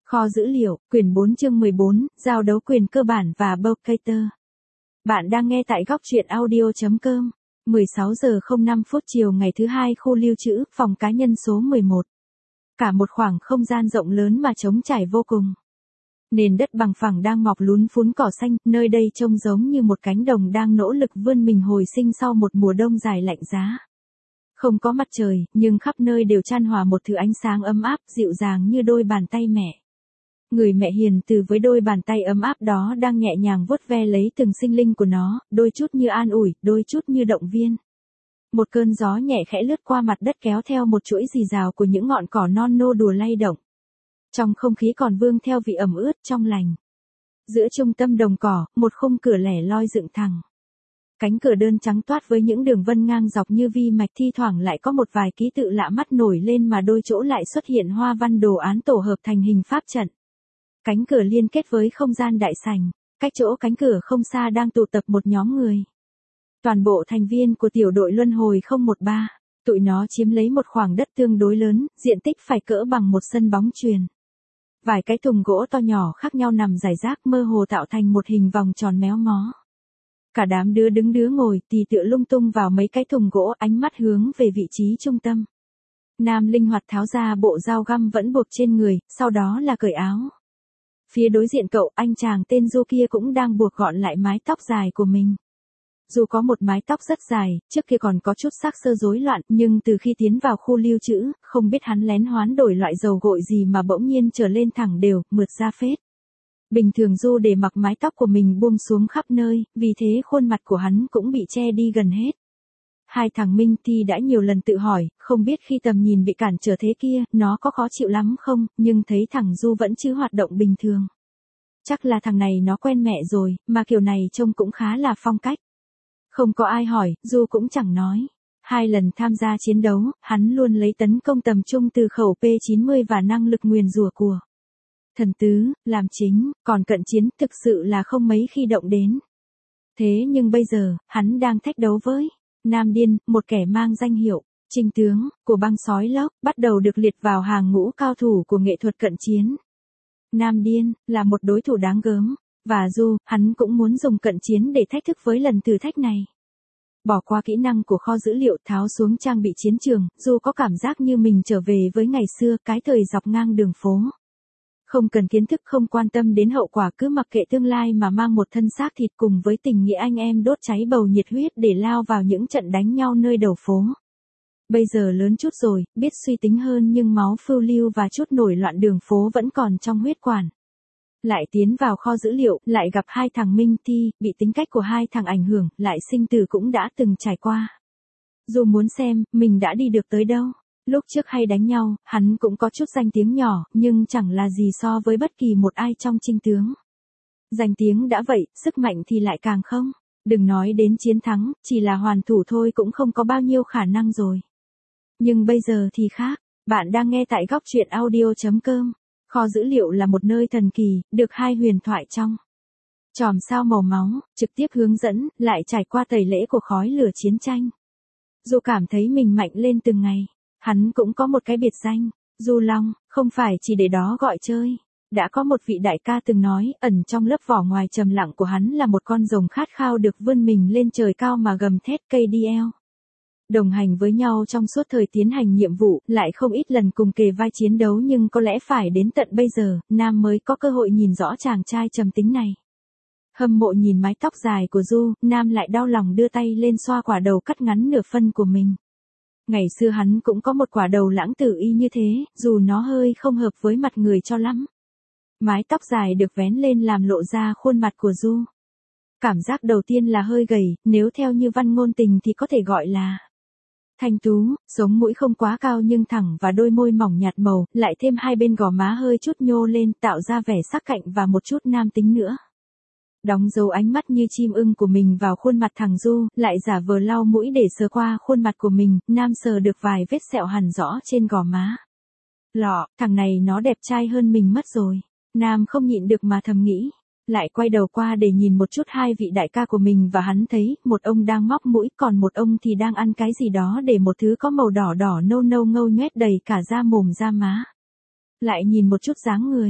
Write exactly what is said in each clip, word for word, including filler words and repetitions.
Kho dữ liệu, quyển bốn chương mười bốn, giao đấu quyền cơ bản và Bowcater. Bạn đang nghe tại góc truyện audio chấm com. mười sáu giờ không năm phút chiều ngày thứ hai, khu lưu trữ, phòng cá nhân số mười một. Cả một khoảng không gian rộng lớn mà trống trải vô cùng. Nền đất bằng phẳng đang mọc lún phún cỏ xanh, nơi đây trông giống như một cánh đồng đang nỗ lực vươn mình hồi sinh sau một mùa đông dài lạnh giá. Không có mặt trời, nhưng khắp nơi đều chan hòa một thứ ánh sáng ấm áp, dịu dàng như đôi bàn tay mẹ. Người mẹ hiền từ với đôi bàn tay ấm áp đó đang nhẹ nhàng vuốt ve lấy từng sinh linh của nó, đôi chút như an ủi, đôi chút như động viên. Một cơn gió nhẹ khẽ lướt qua mặt đất kéo theo một chuỗi rì rào của những ngọn cỏ non nô đùa lay động. Trong không khí còn vương theo vị ẩm ướt trong lành. Giữa trung tâm đồng cỏ, một khung cửa lẻ loi dựng thẳng. Cánh cửa đơn trắng toát với những đường vân ngang dọc như vi mạch, thi thoảng lại có một vài ký tự lạ mắt nổi lên mà đôi chỗ lại xuất hiện hoa văn đồ án tổ hợp thành hình pháp trận. Cánh cửa liên kết với không gian đại sảnh, cách chỗ cánh cửa không xa đang tụ tập một nhóm người. Toàn bộ thành viên của tiểu đội luân hồi không một ba, tụi nó chiếm lấy một khoảng đất tương đối lớn, diện tích phải cỡ bằng một sân bóng chuyền. Vài cái thùng gỗ to nhỏ khác nhau nằm rải rác mơ hồ tạo thành một hình vòng tròn méo mó. Cả đám đứa đứng đứa ngồi tì tựa lung tung vào mấy cái thùng gỗ, ánh mắt hướng về vị trí trung tâm. Nam linh hoạt tháo ra bộ dao găm vẫn buộc trên người, sau đó là cởi áo. Phía đối diện cậu, anh chàng tên Du kia cũng đang buộc gọn lại mái tóc dài của mình. Dù có một mái tóc rất dài, trước kia còn có chút sắc sơ rối loạn, nhưng từ khi tiến vào khu lưu trữ, không biết hắn lén hoán đổi loại dầu gội gì mà bỗng nhiên trở lên thẳng đều, mượt ra phết. Bình thường Du để mặc mái tóc của mình buông xuống khắp nơi, vì thế khuôn mặt của hắn cũng bị che đi gần hết. Hai thằng Minh Thi đã nhiều lần tự hỏi, không biết khi tầm nhìn bị cản trở thế kia, nó có khó chịu lắm không, nhưng thấy thằng Du vẫn chứ hoạt động bình thường. Chắc là thằng này nó quen mẹ rồi, mà kiểu này trông cũng khá là phong cách. Không có ai hỏi, Du cũng chẳng nói. Hai lần tham gia chiến đấu, hắn luôn lấy tấn công tầm trung từ khẩu P chín mươi và năng lực nguyền rủa của thần tứ, làm chính, còn cận chiến thực sự là không mấy khi động đến. Thế nhưng bây giờ, hắn đang thách đấu với Nam Điên, một kẻ mang danh hiệu Trinh tướng của băng sói lốc, bắt đầu được liệt vào hàng ngũ cao thủ của nghệ thuật cận chiến. Nam Điên là một đối thủ đáng gớm, và Du, hắn cũng muốn dùng cận chiến để thách thức với lần thử thách này. Bỏ qua kỹ năng của kho dữ liệu, tháo xuống trang bị chiến trường, Du có cảm giác như mình trở về với ngày xưa, cái thời dọc ngang đường phố. Không cần kiến thức, không quan tâm đến hậu quả, cứ mặc kệ tương lai mà mang một thân xác thịt cùng với tình nghĩa anh em đốt cháy bầu nhiệt huyết để lao vào những trận đánh nhau nơi đầu phố. Bây giờ lớn chút rồi, biết suy tính hơn nhưng máu phiêu lưu và chút nổi loạn đường phố vẫn còn trong huyết quản. Lại tiến vào kho dữ liệu, lại gặp hai thằng Minh Thi, bị tính cách của hai thằng ảnh hưởng, lại sinh tử cũng đã từng trải qua. Dù muốn xem, mình đã đi được tới đâu. Lúc trước hay đánh nhau, hắn cũng có chút danh tiếng nhỏ, nhưng chẳng là gì so với bất kỳ một ai trong Trinh tướng. Danh tiếng đã vậy, sức mạnh thì lại càng không. Đừng nói đến chiến thắng, chỉ là hoàn thủ thôi cũng không có bao nhiêu khả năng rồi. Nhưng bây giờ thì khác, bạn đang nghe tại góc truyện audio chấm com. Kho dữ liệu là một nơi thần kỳ, được hai huyền thoại trong chòm sao màu máu, trực tiếp hướng dẫn, lại trải qua tẩy lễ của khói lửa chiến tranh. Dù cảm thấy mình mạnh lên từng ngày. Hắn cũng có một cái biệt danh, Du Long, không phải chỉ để đó gọi chơi. Đã có một vị đại ca từng nói, ẩn trong lớp vỏ ngoài trầm lặng của hắn là một con rồng khát khao được vươn mình lên trời cao mà gầm thét ca đê lờ. Đồng hành với nhau trong suốt thời tiến hành nhiệm vụ, lại không ít lần cùng kề vai chiến đấu, nhưng có lẽ phải đến tận bây giờ, Nam mới có cơ hội nhìn rõ chàng trai trầm tính này. Hâm mộ nhìn mái tóc dài của Du, Nam lại đau lòng đưa tay lên xoa quả đầu cắt ngắn nửa phân của mình. Ngày xưa hắn cũng có một quả đầu lãng tử y như thế, dù nó hơi không hợp với mặt người cho lắm. Mái tóc dài được vén lên làm lộ ra khuôn mặt của Du. Cảm giác đầu tiên là hơi gầy, nếu theo như văn ngôn tình thì có thể gọi là thanh tú, sống mũi không quá cao nhưng thẳng và đôi môi mỏng nhạt màu, lại thêm hai bên gò má hơi chút nhô lên tạo ra vẻ sắc cạnh và một chút nam tính nữa. Đóng dấu ánh mắt như chim ưng của mình vào khuôn mặt thằng Du, lại giả vờ lau mũi để sờ qua khuôn mặt của mình, Nam sờ được vài vết sẹo hằn rõ trên gò má. Lọ, thằng này nó đẹp trai hơn mình mất rồi. Nam không nhịn được mà thầm nghĩ. Lại quay đầu qua để nhìn một chút hai vị đại ca của mình và hắn thấy, một ông đang móc mũi, còn một ông thì đang ăn cái gì đó để một thứ có màu đỏ đỏ nâu nâu ngâu nhoét đầy cả da mồm da má. Lại nhìn một chút dáng người.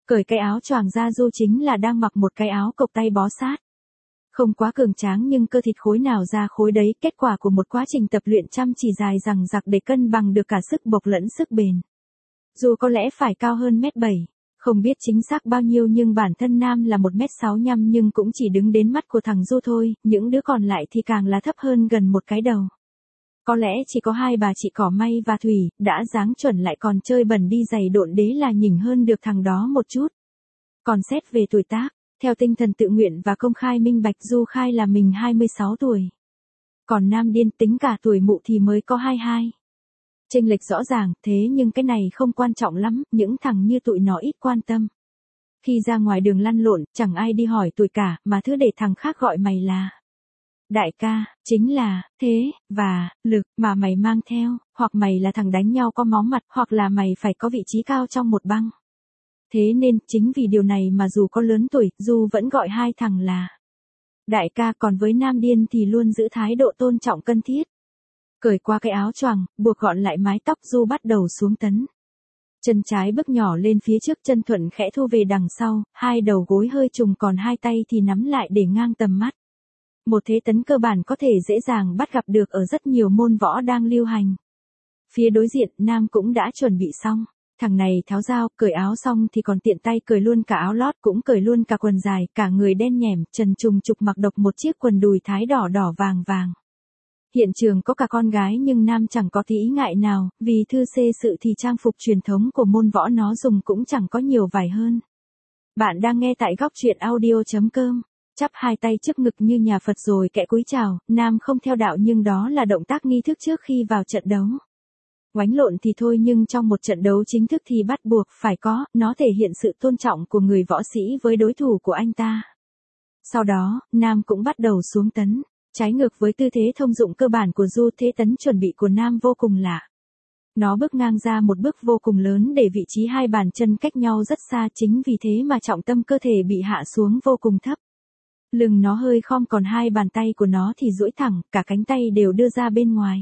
Cởi cái áo choàng ra Du chính là đang mặc một cái áo cộc tay bó sát. Không quá cường tráng nhưng cơ thịt khối nào ra khối đấy, kết quả của một quá trình tập luyện chăm chỉ dài dằng dặc để cân bằng được cả sức bộc lẫn sức bền. Dù có lẽ phải cao hơn mét bảy, không biết chính xác bao nhiêu nhưng bản thân Nam là một mét sáu nhăm nhưng cũng chỉ đứng đến mắt của thằng Du thôi, những đứa còn lại thì càng là thấp hơn gần một cái đầu. Có lẽ chỉ có hai bà chị Cỏ May và Thủy, đã dáng chuẩn lại còn chơi bẩn đi giày độn đế là nhỉnh hơn được thằng đó một chút. Còn xét về tuổi tác, theo tinh thần tự nguyện và công khai minh bạch Du khai là mình hai mươi sáu tuổi. Còn Nam điên tính cả tuổi mụ thì mới có hai mươi hai. Chênh lệch rõ ràng, thế nhưng cái này không quan trọng lắm, những thằng như tụi nó ít quan tâm. Khi ra ngoài đường lăn lộn, chẳng ai đi hỏi tuổi cả, mà thứ để thằng khác gọi mày là đại ca, chính là thế, và lực mà mày mang theo, hoặc mày là thằng đánh nhau có máu mặt, hoặc là mày phải có vị trí cao trong một băng. Thế nên, chính vì điều này mà dù có lớn tuổi, Du vẫn gọi hai thằng là đại ca, còn với Nam điên thì luôn giữ thái độ tôn trọng cân thiết. Cởi qua cái áo choàng, buộc gọn lại mái tóc, Du bắt đầu xuống tấn. Chân trái bước nhỏ lên phía trước, chân thuận khẽ thu về đằng sau, hai đầu gối hơi trùng còn hai tay thì nắm lại để ngang tầm mắt. Một thế tấn cơ bản có thể dễ dàng bắt gặp được ở rất nhiều môn võ đang lưu hành. Phía đối diện, Nam cũng đã chuẩn bị xong. Thằng này tháo dao, cởi áo xong thì còn tiện tay cởi luôn cả áo lót, cũng cởi luôn cả quần dài, cả người đen nhẻm, trần trùng trục mặc độc một chiếc quần đùi thái đỏ đỏ vàng vàng. Hiện trường có cả con gái nhưng Nam chẳng có tí ý ngại nào, vì thư xê sự thì trang phục truyền thống của môn võ nó dùng cũng chẳng có nhiều vải hơn. Bạn đang nghe tại góc truyện audio chấm com. Chắp hai tay trước ngực như nhà Phật rồi kẽ cúi chào, Nam không theo đạo nhưng đó là động tác nghi thức trước khi vào trận đấu. Oánh lộn thì thôi nhưng trong một trận đấu chính thức thì bắt buộc phải có, nó thể hiện sự tôn trọng của người võ sĩ với đối thủ của anh ta. Sau đó, Nam cũng bắt đầu xuống tấn. Trái ngược với tư thế thông dụng cơ bản của Du, thế tấn chuẩn bị của Nam vô cùng lạ. Nó bước ngang ra một bước vô cùng lớn để vị trí hai bàn chân cách nhau rất xa, chính vì thế mà trọng tâm cơ thể bị hạ xuống vô cùng thấp. Lưng nó hơi khom còn hai bàn tay của nó thì duỗi thẳng, cả cánh tay đều đưa ra bên ngoài.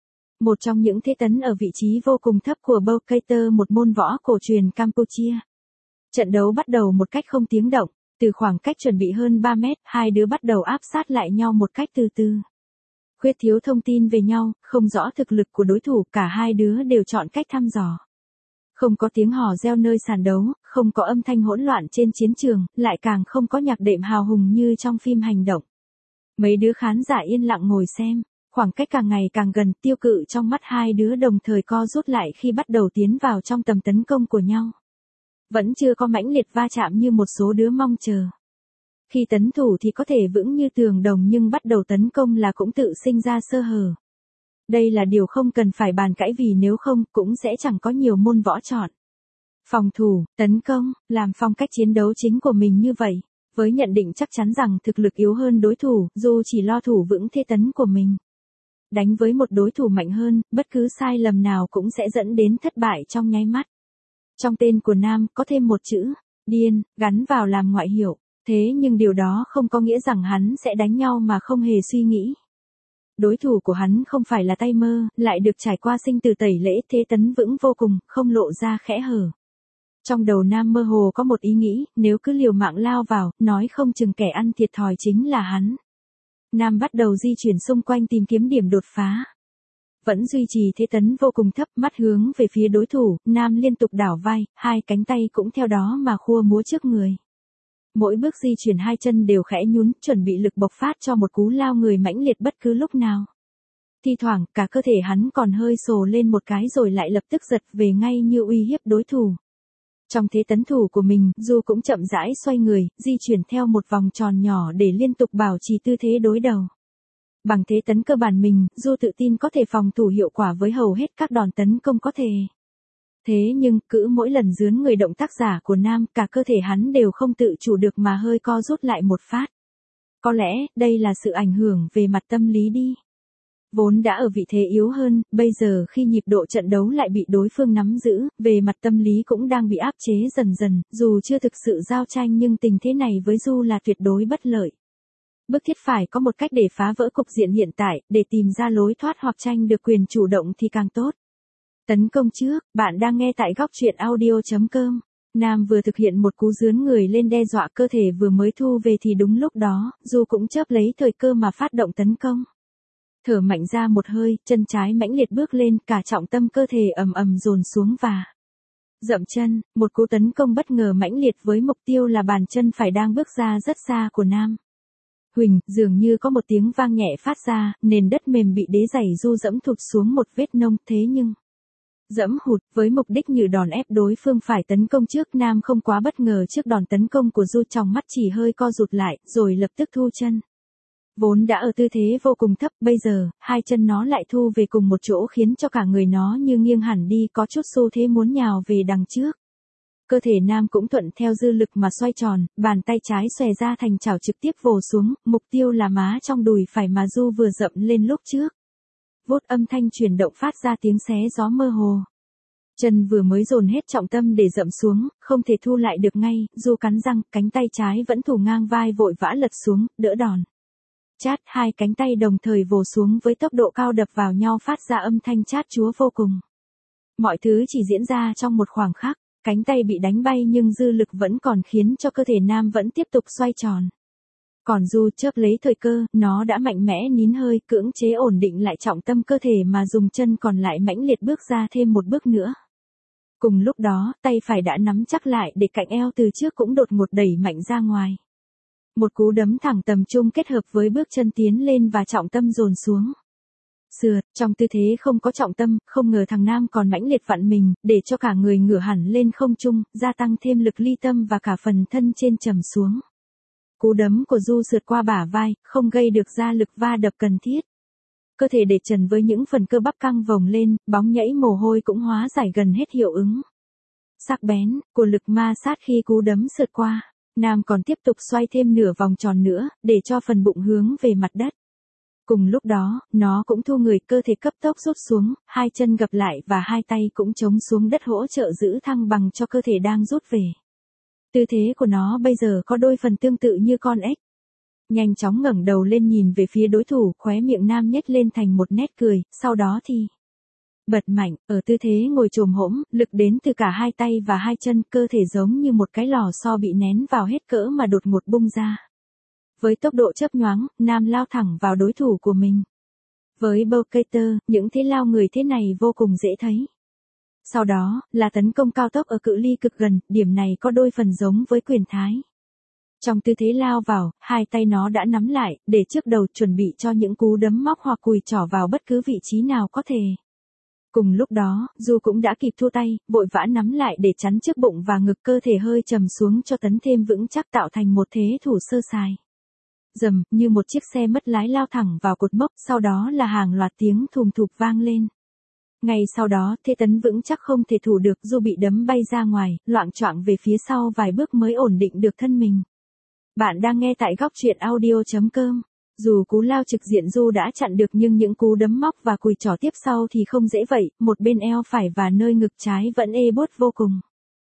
Một trong những thế tấn ở vị trí vô cùng thấp của Bokator, một môn võ cổ truyền Campuchia. Trận đấu bắt đầu một cách không tiếng động, từ khoảng cách chuẩn bị hơn ba mét, hai đứa bắt đầu áp sát lại nhau một cách từ từ. Khuyết thiếu thông tin về nhau, không rõ thực lực của đối thủ, cả hai đứa đều chọn cách thăm dò. Không có tiếng hò reo nơi sàn đấu, không có âm thanh hỗn loạn trên chiến trường, lại càng không có nhạc đệm hào hùng như trong phim hành động. Mấy đứa khán giả yên lặng ngồi xem, khoảng cách càng ngày càng gần, tiêu cự trong mắt hai đứa đồng thời co rút lại khi bắt đầu tiến vào trong tầm tấn công của nhau. Vẫn chưa có mãnh liệt va chạm như một số đứa mong chờ. Khi tấn thủ thì có thể vững như tường đồng nhưng bắt đầu tấn công là cũng tự sinh ra sơ hở. Đây là điều không cần phải bàn cãi vì nếu không cũng sẽ chẳng có nhiều môn võ chọn. Phòng thủ, tấn công, làm phong cách chiến đấu chính của mình như vậy, với nhận định chắc chắn rằng thực lực yếu hơn đối thủ, dù chỉ lo thủ vững thế tấn của mình. Đánh với một đối thủ mạnh hơn, bất cứ sai lầm nào cũng sẽ dẫn đến thất bại trong nháy mắt. Trong tên của Nam có thêm một chữ, điên, gắn vào làm ngoại hiệu, thế nhưng điều đó không có nghĩa rằng hắn sẽ đánh nhau mà không hề suy nghĩ. Đối thủ của hắn không phải là tay mơ, lại được trải qua sinh tử tẩy lễ, thế tấn vững vô cùng, không lộ ra khẽ hở. Trong đầu Nam mơ hồ có một ý nghĩ, nếu cứ liều mạng lao vào, nói không chừng kẻ ăn thiệt thòi chính là hắn. Nam bắt đầu di chuyển xung quanh tìm kiếm điểm đột phá. Vẫn duy trì thế tấn vô cùng thấp, mắt hướng về phía đối thủ, Nam liên tục đảo vai, hai cánh tay cũng theo đó mà khua múa trước người. Mỗi bước di chuyển hai chân đều khẽ nhún, chuẩn bị lực bộc phát cho một cú lao người mãnh liệt bất cứ lúc nào. Thi thoảng, cả cơ thể hắn còn hơi sồ lên một cái rồi lại lập tức giật về ngay như uy hiếp đối thủ. Trong thế tấn thủ của mình, Du cũng chậm rãi xoay người, di chuyển theo một vòng tròn nhỏ để liên tục bảo trì tư thế đối đầu. Bằng thế tấn cơ bản mình, Du tự tin có thể phòng thủ hiệu quả với hầu hết các đòn tấn công có thể. Thế nhưng, cứ mỗi lần dướn người động tác giả của Nam, cả cơ thể hắn đều không tự chủ được mà hơi co rút lại một phát. Có lẽ, đây là sự ảnh hưởng về mặt tâm lý đi. Vốn đã ở vị thế yếu hơn, bây giờ khi nhịp độ trận đấu lại bị đối phương nắm giữ, về mặt tâm lý cũng đang bị áp chế dần dần, dù chưa thực sự giao tranh nhưng tình thế này với Du là tuyệt đối bất lợi. Bức thiết phải có một cách để phá vỡ cục diện hiện tại, để tìm ra lối thoát hoặc tranh được quyền chủ động thì càng tốt. Tấn công trước, bạn đang nghe tại góc truyện audio chấm com. Nam vừa thực hiện một cú dướn người lên đe dọa cơ thể vừa mới thu về thì đúng lúc đó, Du cũng chớp lấy thời cơ mà phát động tấn công. Thở mạnh ra một hơi, chân trái mãnh liệt bước lên, cả trọng tâm cơ thể ầm ầm dồn xuống và dậm chân, một cú tấn công bất ngờ mãnh liệt với mục tiêu là bàn chân phải đang bước ra rất xa của Nam. Huỳnh, dường như có một tiếng vang nhẹ phát ra, nền đất mềm bị đế giày Du dẫm thụt xuống một vết nông, thế nhưng dẫm hụt với mục đích như đòn ép đối phương phải tấn công trước. Nam không quá bất ngờ trước đòn tấn công của Du, trong mắt chỉ hơi co rụt lại, rồi lập tức thu chân. Vốn đã ở tư thế vô cùng thấp, bây giờ, hai chân nó lại thu về cùng một chỗ khiến cho cả người nó như nghiêng hẳn đi, có chút xu thế muốn nhào về đằng trước. Cơ thể Nam cũng thuận theo dư lực mà xoay tròn, bàn tay trái xòe ra thành chảo trực tiếp vồ xuống, mục tiêu là má trong đùi phải mà Du vừa dậm lên lúc trước. Vốt âm thanh chuyển động phát ra tiếng xé gió mơ hồ. Chân vừa mới dồn hết trọng tâm để dậm xuống, không thể thu lại được ngay, Du cắn răng, cánh tay trái vẫn thủ ngang vai vội vã lật xuống, đỡ đòn. Chát, hai cánh tay đồng thời vồ xuống với tốc độ cao đập vào nhau phát ra âm thanh chát chúa vô cùng. Mọi thứ chỉ diễn ra trong một khoảng khắc, cánh tay bị đánh bay nhưng dư lực vẫn còn khiến cho cơ thể Nam vẫn tiếp tục xoay tròn. Còn Du chớp lấy thời cơ, nó đã mạnh mẽ nín hơi, cưỡng chế ổn định lại trọng tâm cơ thể mà dùng chân còn lại mãnh liệt bước ra thêm một bước nữa. Cùng lúc đó, tay phải đã nắm chắc lại để cạnh eo từ trước cũng đột ngột đẩy mạnh ra ngoài. Một cú đấm thẳng tầm trung kết hợp với bước chân tiến lên và trọng tâm dồn xuống. Sượt, trong tư thế không có trọng tâm, không ngờ thằng Nam còn mãnh liệt vặn mình, để cho cả người ngửa hẳn lên không trung, gia tăng thêm lực ly tâm và cả phần thân trên trầm xuống. Cú đấm của Du sượt qua bả vai, không gây được ra lực va đập cần thiết. Cơ thể để trần với những phần cơ bắp căng vòng lên, bóng nhảy mồ hôi cũng hóa giải gần hết hiệu ứng. Sắc bén, của lực ma sát khi cú đấm sượt qua, Nam còn tiếp tục xoay thêm nửa vòng tròn nữa, để cho phần bụng hướng về mặt đất. Cùng lúc đó, nó cũng thu người, cơ thể cấp tốc rút xuống, hai chân gập lại và hai tay cũng chống xuống đất hỗ trợ giữ thăng bằng cho cơ thể đang rút về. Tư thế của nó bây giờ có đôi phần tương tự như con ếch. Nhanh chóng ngẩng đầu lên nhìn về phía đối thủ, khóe miệng Nam nhếch lên thành một nét cười, sau đó thì bật mạnh, ở tư thế ngồi chồm hỗn, lực đến từ cả hai tay và hai chân, cơ thể giống như một cái lò xo bị nén vào hết cỡ mà đột ngột bung ra. Với tốc độ chớp nhoáng, Nam lao thẳng vào đối thủ của mình. Với Bowcater, những thế lao người thế này vô cùng dễ thấy. Sau đó, là tấn công cao tốc ở cự ly cực gần, điểm này có đôi phần giống với quyền thái. Trong tư thế lao vào, hai tay nó đã nắm lại, để trước đầu chuẩn bị cho những cú đấm móc hoặc cùi trỏ vào bất cứ vị trí nào có thể. Cùng lúc đó, Du cũng đã kịp thua tay, vội vã nắm lại để chắn trước bụng và ngực, cơ thể hơi trầm xuống cho tấn thêm vững chắc tạo thành một thế thủ sơ sài. Rầm, như một chiếc xe mất lái lao thẳng vào cột mốc, sau đó là hàng loạt tiếng thùm thụp vang lên. Ngay sau đó, thế tấn vững chắc không thể thủ được, Du bị đấm bay ra ngoài, loạng choạng về phía sau vài bước mới ổn định được thân mình. Bạn đang nghe tại góc truyện audio chấm com. Dù cú lao trực diện Du đã chặn được nhưng những cú đấm móc và cùi trỏ tiếp sau thì không dễ vậy, một bên eo phải và nơi ngực trái vẫn ê buốt vô cùng.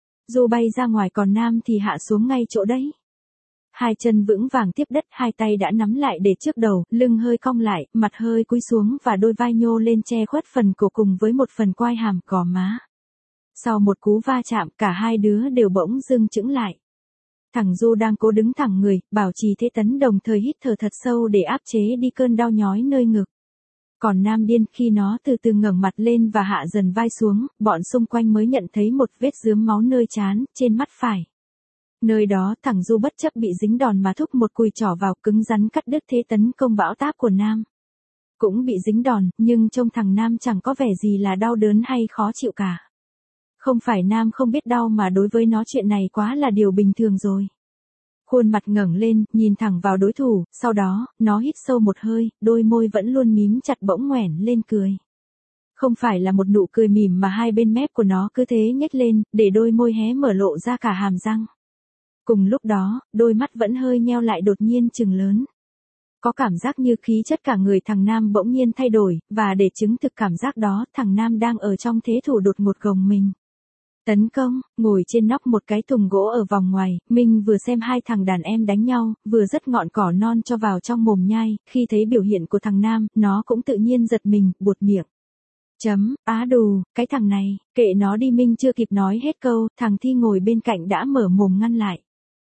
Du bay ra ngoài còn Nam thì hạ xuống ngay chỗ đấy. Hai chân vững vàng tiếp đất, hai tay đã nắm lại để trước đầu, lưng hơi cong lại, mặt hơi cúi xuống và đôi vai nhô lên che khuất phần cổ cùng với một phần quai hàm, gò má. Sau một cú va chạm, cả hai đứa đều bỗng dưng chững lại. Thằng Du đang cố đứng thẳng người, bảo trì thế tấn đồng thời hít thở thật sâu để áp chế đi cơn đau nhói nơi ngực. Còn Nam điên, khi nó từ từ ngẩng mặt lên và hạ dần vai xuống, bọn xung quanh mới nhận thấy một vết rướm máu nơi trán, trên mắt phải. Nơi đó, thằng Du bất chấp bị dính đòn mà thúc một cùi trỏ vào, cứng rắn cắt đứt thế tấn công bão táp của Nam. Cũng bị dính đòn, nhưng trông thằng Nam chẳng có vẻ gì là đau đớn hay khó chịu cả. Không phải Nam không biết đau mà đối với nó chuyện này quá là điều bình thường rồi. Khuôn mặt ngẩng lên, nhìn thẳng vào đối thủ, sau đó, nó hít sâu một hơi, đôi môi vẫn luôn mím chặt bỗng nhoẻn lên cười. Không phải là một nụ cười mỉm mà hai bên mép của nó cứ thế nhếch lên, để đôi môi hé mở lộ ra cả hàm răng. Cùng lúc đó, đôi mắt vẫn hơi nheo lại đột nhiên trừng lớn. Có cảm giác như khí chất cả người thằng Nam bỗng nhiên thay đổi, và để chứng thực cảm giác đó, thằng Nam đang ở trong thế thủ đột ngột gồng mình. Tấn công, ngồi trên nóc một cái thùng gỗ ở vòng ngoài, Minh vừa xem hai thằng đàn em đánh nhau, vừa dất ngọn cỏ non cho vào trong mồm nhai, khi thấy biểu hiện của thằng Nam, nó cũng tự nhiên giật mình, buột miệng. Chấm, á đù, cái thằng này, kệ nó đi. Minh chưa kịp nói hết câu, thằng Thi ngồi bên cạnh đã mở mồm ngăn lại.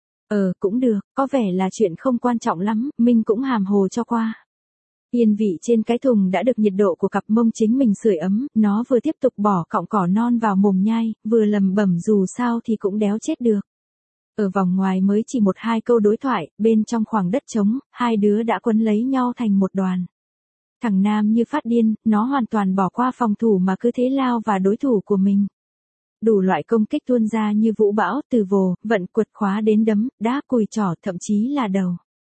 Ờ, cũng được, có vẻ là chuyện không quan trọng lắm, Minh cũng hàm hồ cho qua. Yên vị trên cái thùng đã được nhiệt độ của cặp mông chính mình sưởi ấm, nó vừa tiếp tục bỏ cọng cỏ non vào mồm nhai, vừa lầm bẩm dù sao thì cũng đéo chết được. Ở vòng ngoài mới chỉ một hai câu đối thoại, bên trong khoảng đất trống, hai đứa đã quấn lấy nhau thành một đoàn. Thằng Nam như phát điên, nó hoàn toàn bỏ qua phòng thủ mà cứ thế lao vào đối thủ của mình. Đủ loại công kích tuôn ra như vũ bão, từ vồ, vận, quật khóa đến đấm, đá, cùi trỏ, thậm chí là đầu.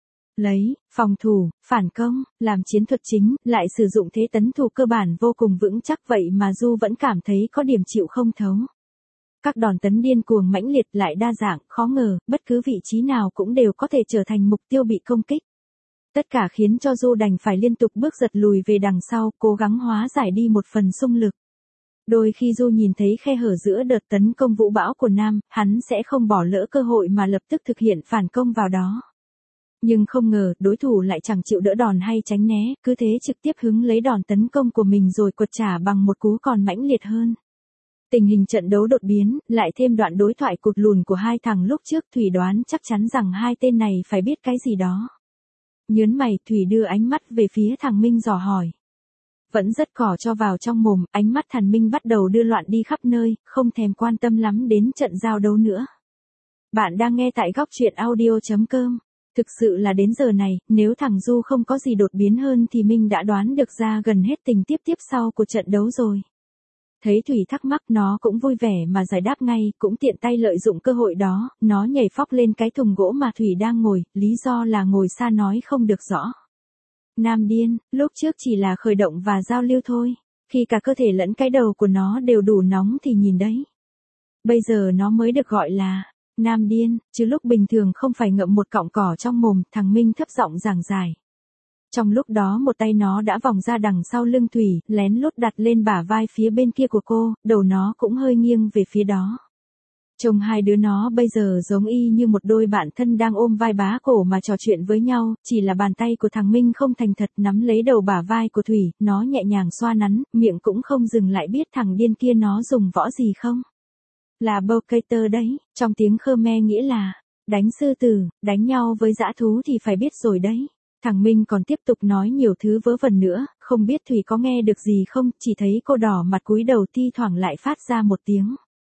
Lấy, phòng thủ, phản công, làm chiến thuật chính, lại sử dụng thế tấn thủ cơ bản vô cùng vững chắc, vậy mà Du vẫn cảm thấy có điểm chịu không thấu. Các đòn tấn điên cuồng mãnh liệt lại đa dạng, khó ngờ, bất cứ vị trí nào cũng đều có thể trở thành mục tiêu bị công kích. Tất cả khiến cho Du đành phải liên tục bước giật lùi về đằng sau, cố gắng hóa giải đi một phần xung lực. Đôi khi Du nhìn thấy khe hở giữa đợt tấn công vũ bão của Nam, hắn sẽ không bỏ lỡ cơ hội mà lập tức thực hiện phản công vào đó. Nhưng không ngờ, đối thủ lại chẳng chịu đỡ đòn hay tránh né, cứ thế trực tiếp hứng lấy đòn tấn công của mình rồi quật trả bằng một cú còn mãnh liệt hơn. Tình hình trận đấu đột biến, lại thêm đoạn đối thoại cụt lùn của hai thằng lúc trước, Thủy đoán chắc chắn rằng hai tên này phải biết cái gì đó. Nhớn mày, Thủy đưa ánh mắt về phía thằng Minh dò hỏi. Vẫn rất cỏ cho vào trong mồm, ánh mắt thằng Minh bắt đầu đưa loạn đi khắp nơi, không thèm quan tâm lắm đến trận giao đấu nữa. Bạn đang nghe tại góc truyện audio chấm com. Thực sự là đến giờ này, nếu thằng Du không có gì đột biến hơn thì Minh đã đoán được ra gần hết tình tiếp tiếp sau của trận đấu rồi. Thấy Thủy thắc mắc, nó cũng vui vẻ mà giải đáp ngay, cũng tiện tay lợi dụng cơ hội đó, nó nhảy phóc lên cái thùng gỗ mà Thủy đang ngồi, lý do là ngồi xa nói không được rõ. Nam điên, lúc trước chỉ là khởi động và giao lưu thôi, khi cả cơ thể lẫn cái đầu của nó đều đủ nóng thì nhìn đấy. Bây giờ nó mới được gọi là Nam điên, chứ lúc bình thường không phải ngậm một cọng cỏ trong mồm, thằng Minh thấp giọng giảng giải. Trong lúc đó một tay nó đã vòng ra đằng sau lưng Thủy, lén lút đặt lên bả vai phía bên kia của cô, đầu nó cũng hơi nghiêng về phía đó. Trông hai đứa nó bây giờ giống y như một đôi bạn thân đang ôm vai bá cổ mà trò chuyện với nhau, chỉ là bàn tay của thằng Minh không thành thật nắm lấy đầu bả vai của Thủy, nó nhẹ nhàng xoa nắn, miệng cũng không dừng lại. Biết thằng điên kia nó dùng võ gì không? Là Bokator đấy, trong tiếng Khmer nghĩa là đánh sư tử, đánh nhau với dã thú thì phải biết rồi đấy. Thằng Minh còn tiếp tục nói nhiều thứ vớ vẩn nữa, không biết Thủy có nghe được gì không, chỉ thấy cô đỏ mặt cúi đầu thi thoảng lại phát ra một tiếng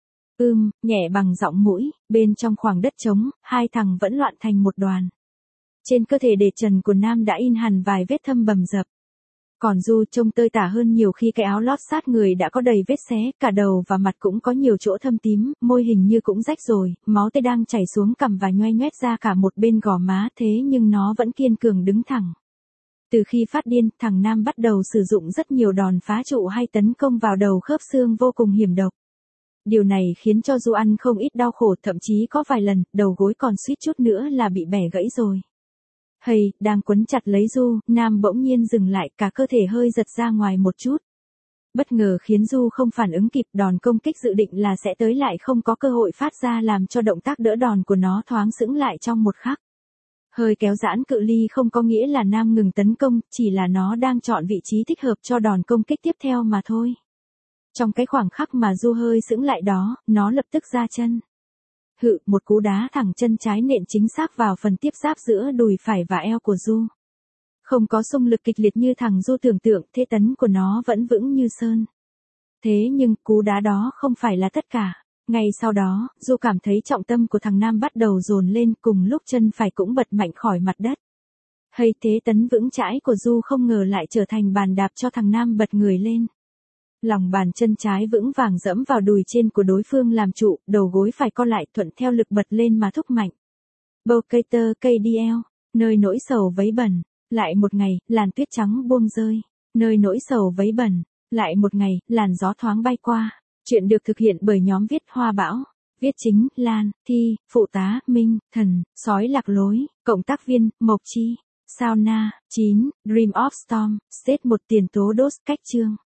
ưm, nhẹ bằng giọng mũi. Bên trong khoảng đất trống, hai thằng vẫn loạn thành một đoàn. Trên cơ thể để trần của Nam đã in hẳn vài vết thâm bầm dập. Còn Du trông tơi tả hơn nhiều khi cái áo lót sát người đã có đầy vết xé, cả đầu và mặt cũng có nhiều chỗ thâm tím, môi hình như cũng rách rồi, máu tươi đang chảy xuống cằm và nhoe nhoét ra cả một bên gò má, thế nhưng nó vẫn kiên cường đứng thẳng. Từ khi phát điên, thằng Nam bắt đầu sử dụng rất nhiều đòn phá trụ hay tấn công vào đầu khớp xương vô cùng hiểm độc. Điều này khiến cho Du ăn không ít đau khổ, thậm chí có vài lần, đầu gối còn suýt chút nữa là bị bẻ gãy rồi. Hay, đang quấn chặt lấy Du, Nam bỗng nhiên dừng lại, cả cơ thể hơi giật ra ngoài một chút. Bất ngờ khiến Du không phản ứng kịp, đòn công kích dự định là sẽ tới lại không có cơ hội phát ra, làm cho động tác đỡ đòn của nó thoáng sững lại trong một khắc. Hơi kéo giãn cự ly không có nghĩa là Nam ngừng tấn công, chỉ là nó đang chọn vị trí thích hợp cho đòn công kích tiếp theo mà thôi. Trong cái khoảng khắc mà Du hơi sững lại đó, nó lập tức ra chân. Hự, một cú đá thẳng chân trái nện chính xác vào phần tiếp giáp giữa đùi phải và eo của Du. Không có xung lực kịch liệt như thằng Du tưởng tượng, thế tấn của nó vẫn vững như sơn. Thế nhưng, cú đá đó không phải là tất cả. Ngay sau đó, Du cảm thấy trọng tâm của thằng Nam bắt đầu dồn lên, cùng lúc chân phải cũng bật mạnh khỏi mặt đất. Hay thế tấn vững chãi của Du không ngờ lại trở thành bàn đạp cho thằng Nam bật người lên. Lòng bàn chân trái vững vàng dẫm vào đùi trên của đối phương làm trụ, đầu gối phải co lại thuận theo lực bật lên mà thúc mạnh. Bokator ca đê lờ, nơi nỗi sầu vấy bẩn. Lại một ngày, làn tuyết trắng buông rơi. Nơi nỗi sầu vấy bẩn. Lại một ngày, làn gió thoáng bay qua. Chuyện được thực hiện bởi nhóm viết Hoa Bão. Viết chính, Lan, Thi, phụ tá, Minh, Thần, sói lạc lối, cộng tác viên, Mộc Chi, Sao Na, chín, Dream of Storm, State một tiền tố đốt, cách chương.